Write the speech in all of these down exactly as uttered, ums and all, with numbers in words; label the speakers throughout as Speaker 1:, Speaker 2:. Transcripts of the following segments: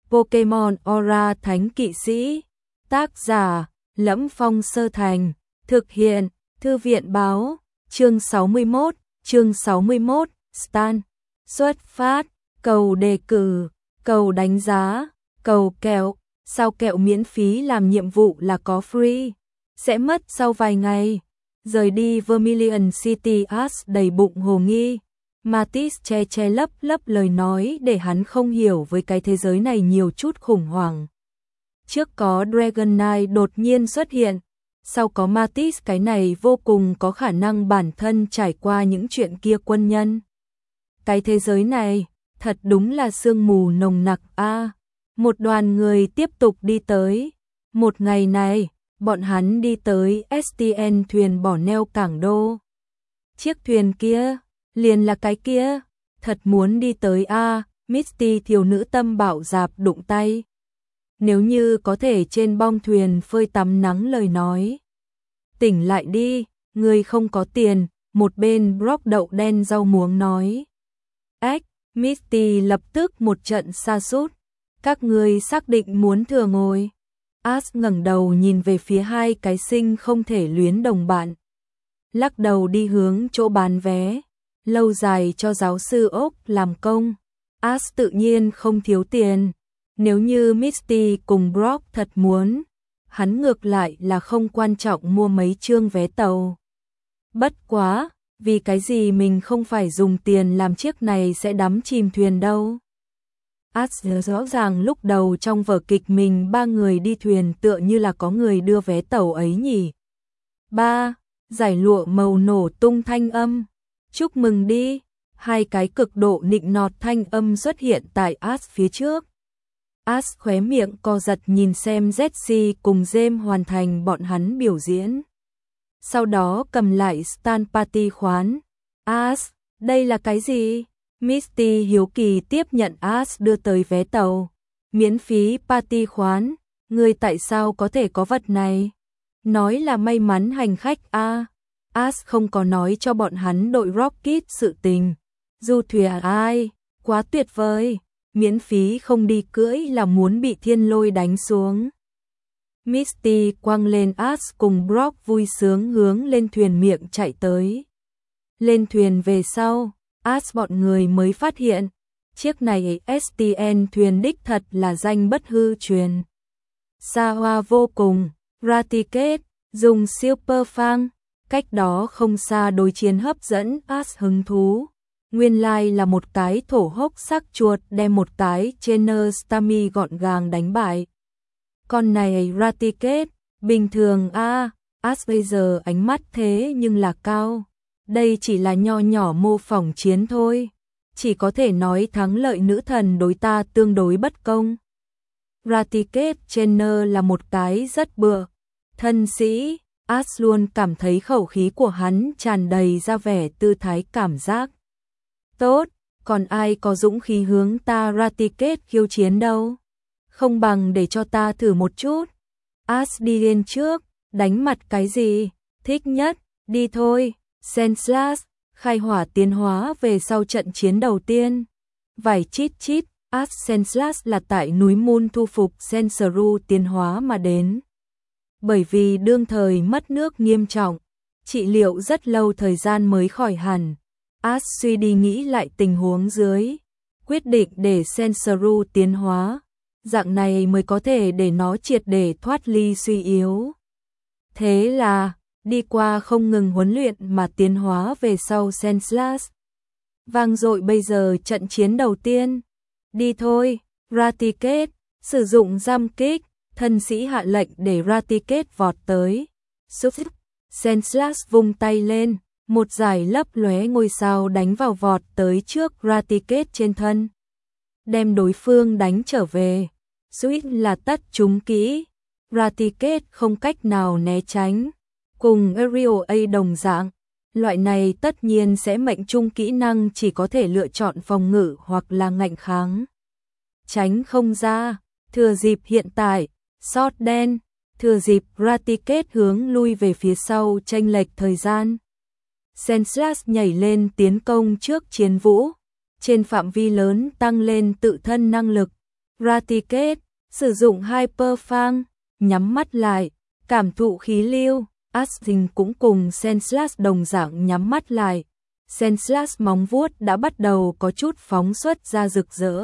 Speaker 1: Pokemon Aura Thánh Kỵ Sĩ. Tác giả: Lẫm Phong Sơ Thành. Thực hiện: Thư viện báo. Chương sáu mươi mốt, chương sáu mươi mốt, Stan. Xuất phát, cầu đề cử, cầu đánh giá, cầu kẹo. Sao kẹo miễn phí làm nhiệm vụ là có free? Sẽ mất sau vài ngày. Rời đi Vermilion City, Ash đầy bụng hồ nghi. Matisse che che lấp lấp lời nói để hắn không hiểu với cái thế giới này nhiều chút khủng hoảng. Trước có Dragon Knight đột nhiên xuất hiện, sau có Matisse cái này vô cùng có khả năng bản thân trải qua những chuyện kia quân nhân. Cái thế giới này, thật đúng là sương mù nồng nặc a. À, một đoàn người tiếp tục đi tới. Một ngày này, bọn hắn đi tới ét tê en thuyền bỏ neo cảng đô. Chiếc thuyền kia, liền là cái kia, thật muốn đi tới a. À, Misty thiếu nữ tâm bạo dạp đụng tay. Nếu như có thể trên bong thuyền phơi tắm nắng lời nói. Tỉnh lại đi, người không có tiền, một bên Brock đậu đen rau muống nói. Ách, Misty lập tức một trận sa sút. Các người xác định muốn thừa ngồi. Ash ngẩng đầu nhìn về phía hai cái sinh không thể luyến đồng bạn. Lắc đầu đi hướng chỗ bán vé. Lâu dài cho giáo sư ốc làm công. Ash tự nhiên không thiếu tiền. Nếu như Misty cùng Brock thật muốn, hắn ngược lại là không quan trọng mua mấy chương vé tàu. Bất quá, vì cái gì mình không phải dùng tiền làm chiếc này sẽ đắm chìm thuyền đâu. Ash rõ ràng lúc đầu trong vở kịch mình ba người đi thuyền tựa như là có người đưa vé tàu ấy nhỉ. Ba, giải lụa màu nổ tung thanh âm. Chúc mừng đi. Hai cái cực độ nịnh nọt thanh âm xuất hiện tại Ash phía trước. Ash khóe miệng co giật nhìn xem Jessie cùng James hoàn thành bọn hắn biểu diễn. Sau đó cầm lại Stan Party khoán. Ash, đây là cái gì? Misty hiếu kỳ tiếp nhận Ash đưa tới vé tàu. Miễn phí party khoán, người tại sao có thể có vật này? Nói là may mắn hành khách a. À. Ash không có nói cho bọn hắn đội Rocket sự tình. Du thuyền ai, quá tuyệt vời. Miễn phí không đi cưỡi là muốn bị thiên lôi đánh xuống. Misty quăng lên Ash cùng Brock vui sướng hướng lên thuyền miệng chạy tới. Lên thuyền về sau, Ash bọn người mới phát hiện, chiếc này ét tê en thuyền đích thật là danh bất hư truyền. Xa hoa vô cùng, Raticate, dùng super phang, cách đó không xa đối chiến hấp dẫn Ash hứng thú. Nguyên lai like là một cái thổ hốc sắc chuột đem một cái Trainer Stami gọn gàng đánh bại. Con này Raticate, bình thường a, à, Ash bây giờ ánh mắt thế nhưng là cao. Đây chỉ là nho nhỏ mô phỏng chiến thôi. Chỉ có thể nói thắng lợi nữ thần đối ta tương đối bất công. Raticate Trainer là một cái rất bựa. Thân sĩ, Ash luôn cảm thấy khẩu khí của hắn tràn đầy ra vẻ tư thái cảm giác. Tốt, còn ai có dũng khí hướng ta Raticate khiêu chiến đâu. Không bằng để cho ta thử một chút. Ash đi lên trước, đánh mặt cái gì, thích nhất, đi thôi. Senslash, khai hỏa tiến hóa về sau trận chiến đầu tiên. Vài chít chít, Ash Senslash là tại núi Moon thu phục Sensoru tiến hóa mà đến. Bởi vì đương thời mất nước nghiêm trọng, trị liệu rất lâu thời gian mới khỏi hẳn. Ash suy đi nghĩ lại tình huống dưới, quyết định để Sensoru tiến hóa, dạng này mới có thể để nó triệt để thoát ly suy yếu. Thế là, đi qua không ngừng huấn luyện mà tiến hóa về sau Senslash. Vang dội bây giờ trận chiến đầu tiên. Đi thôi, Raticate, sử dụng giam kích, thân sĩ hạ lệnh để Raticate vọt tới. Xúc xúc, Senslash vung tay lên. Một dải lấp lóe ngôi sao đánh vào vọt tới trước Raticate trên thân. Đem đối phương đánh trở về. Switch là tất trúng kỹ. Raticate không cách nào né tránh. Cùng Aerial A đồng dạng. Loại này tất nhiên sẽ mệnh trung kỹ năng chỉ có thể lựa chọn phòng ngự hoặc là ngạnh kháng. Tránh không ra. Thừa dịp hiện tại. Sót đen. Thừa dịp Raticate hướng lui về phía sau chênh lệch thời gian. Senslash nhảy lên tiến công trước chiến vũ, trên phạm vi lớn tăng lên tự thân năng lực, Raticate, sử dụng Hyperfang, nhắm mắt lại, cảm thụ khí lưu. Astin cũng cùng Senslash đồng dạng nhắm mắt lại. Senslash móng vuốt đã bắt đầu có chút phóng xuất ra rực rỡ.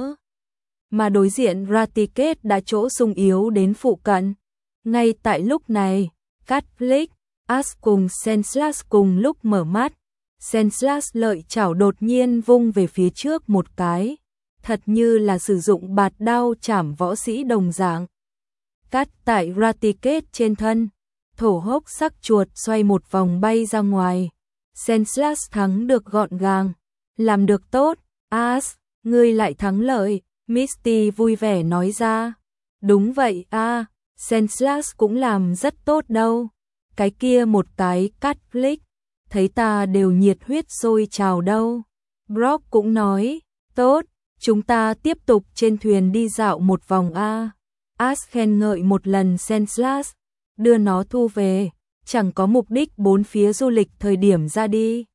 Speaker 1: Mà đối diện Raticate đã chỗ sung yếu đến phụ cận. Ngay tại lúc này, Catflick, As cùng Senslash cùng lúc mở mắt. Senslash lợi chảo đột nhiên vung về phía trước một cái, thật như là sử dụng bạt đao chảm võ sĩ đồng dạng. Cắt tại Raticate trên thân, thổ hốc sắc chuột xoay một vòng bay ra ngoài. Senslash thắng được gọn gàng, làm được tốt. As, ngươi lại thắng lợi, Misty vui vẻ nói ra. Đúng vậy a, à, Senslash cũng làm rất tốt đâu. Cái kia một cái Catflick, thấy ta đều nhiệt huyết sôi trào đâu. Brock cũng nói, tốt, chúng ta tiếp tục trên thuyền đi dạo một vòng a. As khen ngợi một lần Senslash, đưa nó thu về, chẳng có mục đích bốn phía du lịch thời điểm ra đi.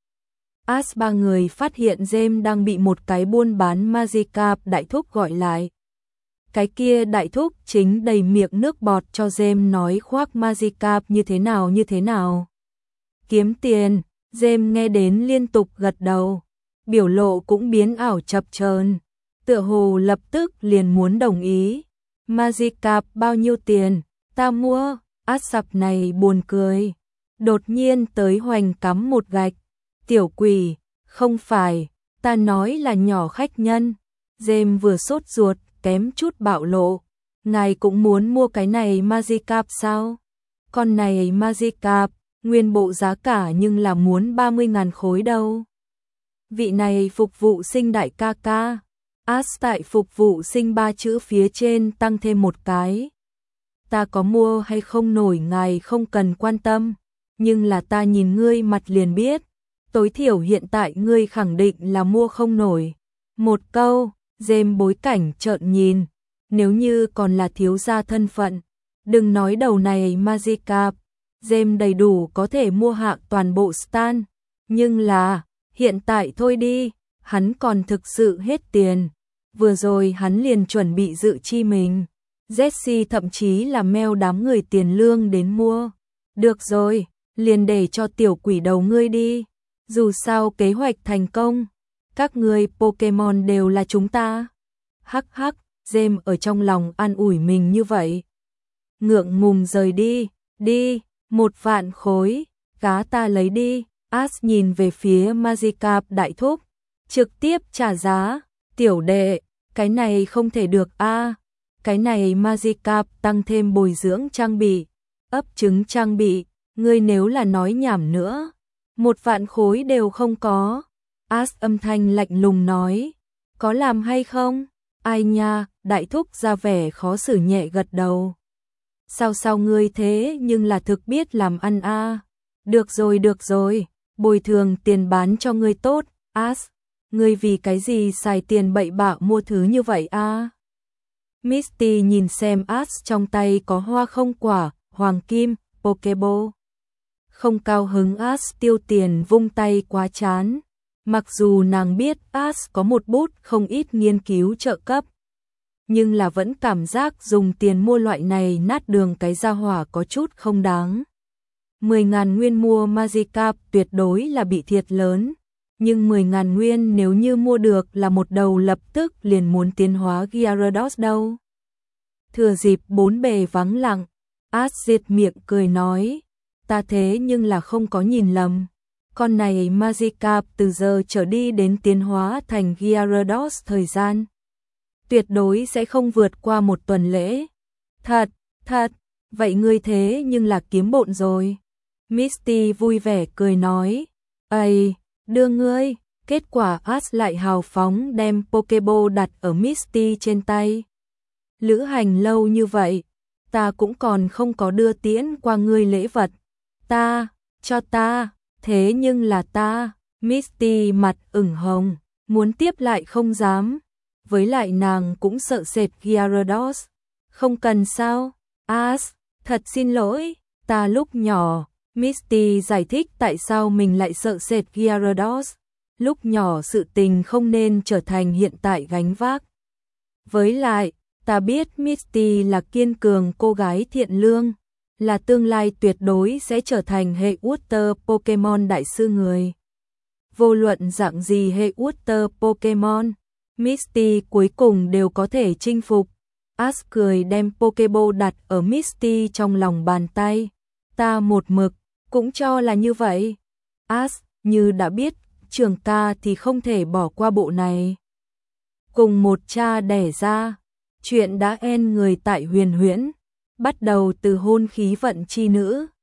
Speaker 1: As ba người phát hiện James đang bị một cái buôn bán Magikarp đại thúc gọi lại. Cái kia đại thúc chính đầy miệng nước bọt cho James nói khoác Magikarp như thế nào như thế nào. Kiếm tiền, James nghe đến liên tục gật đầu, biểu lộ cũng biến ảo chập chờn, tựa hồ lập tức liền muốn đồng ý. Magikarp bao nhiêu tiền, ta mua. Át sập này buồn cười, đột nhiên tới hoành cắm một gạch. Tiểu quỷ, không phải, ta nói là nhỏ khách nhân. James vừa sốt ruột, kém chút bạo lộ. Ngài cũng muốn mua cái này Magikarp sao? Con này Magikarp, nguyên bộ giá cả nhưng là muốn ba mươi ngàn khối đâu. Vị này phục vụ sinh đại ca ca. As tại phục vụ sinh ba chữ phía trên tăng thêm một cái. Ta có mua hay không nổi ngài không cần quan tâm, nhưng là ta nhìn ngươi mặt liền biết, tối thiểu hiện tại ngươi khẳng định là mua không nổi. Một câu, James bối cảnh trợn nhìn, nếu như còn là thiếu gia thân phận, đừng nói đầu này Magikarp, James đầy đủ có thể mua hạ toàn bộ stan, nhưng là, hiện tại thôi đi, hắn còn thực sự hết tiền, vừa rồi hắn liền chuẩn bị dự chi mình. Jesse thậm chí là meo đám người tiền lương đến mua. Được rồi, liền để cho tiểu quỷ đầu ngươi đi. Dù sao kế hoạch thành công, các người Pokemon đều là chúng ta. Hắc hắc, James ở trong lòng an ủi mình như vậy. Ngượng ngùng rời đi, đi, một vạn khối, cá ta lấy đi. As nhìn về phía Magikarp đại thúc, trực tiếp trả giá. Tiểu đệ, cái này không thể được a. À. Cái này Magikarp tăng thêm bồi dưỡng trang bị, ấp trứng trang bị, ngươi nếu là nói nhảm nữa, một vạn khối đều không có. As âm thanh lạnh lùng nói, có làm hay không? Ai nha, đại thúc ra vẻ khó xử nhẹ gật đầu. Sao sao ngươi thế nhưng là thực biết làm ăn a. À. Được rồi được rồi, bồi thường tiền bán cho ngươi tốt, As, ngươi vì cái gì xài tiền bậy bạ mua thứ như vậy a? À? Misty nhìn xem As trong tay có hoa không quả, hoàng kim, Pokeball. Không cao hứng As tiêu tiền vung tay quá chán. Mặc dù nàng biết As có một bút không ít nghiên cứu trợ cấp, nhưng là vẫn cảm giác dùng tiền mua loại này nát đường cái gia hỏa có chút không đáng. mười ngàn nguyên mua Magikarp tuyệt đối là bị thiệt lớn, nhưng mười ngàn nguyên nếu như mua được là một đầu lập tức liền muốn tiến hóa Gyarados đâu. Thừa dịp bốn bề vắng lặng, As diệt miệng cười nói, ta thế nhưng là không có nhìn lầm. Con này Magikarp từ giờ trở đi đến tiến hóa thành Gyarados thời gian tuyệt đối sẽ không vượt qua một tuần lễ. Thật, thật, vậy ngươi thế nhưng là kiếm bộn rồi. Misty vui vẻ cười nói, ây, đưa ngươi. Kết quả As lại hào phóng đem Pokeball đặt ở Misty trên tay. Lữ hành lâu như vậy, ta cũng còn không có đưa tiễn qua ngươi lễ vật. Ta, cho ta, thế nhưng là ta. Misty mặt ửng hồng, muốn tiếp lại không dám. Với lại nàng cũng sợ sệt Gyarados. Không cần sao, As, thật xin lỗi, ta lúc nhỏ. Misty giải thích tại sao mình lại sợ sệt Gyarados. Lúc nhỏ sự tình không nên trở thành hiện tại gánh vác. Với lại, Ta biết Misty là kiên cường cô gái thiện lương, là tương lai tuyệt đối sẽ trở thành hệ Water Pokemon đại sư người. Vô luận dạng gì hệ Water Pokemon, Misty cuối cùng đều có thể chinh phục. Ash cười đem Pokeball đặt ở Misty trong lòng bàn tay. Ta một mực, cũng cho là như vậy. Ash, như đã biết, trường ta thì không thể bỏ qua bộ này. Cùng một cha đẻ ra, chuyện đã end người tại huyền huyễn, bắt đầu từ hôn khí vận chi nữ.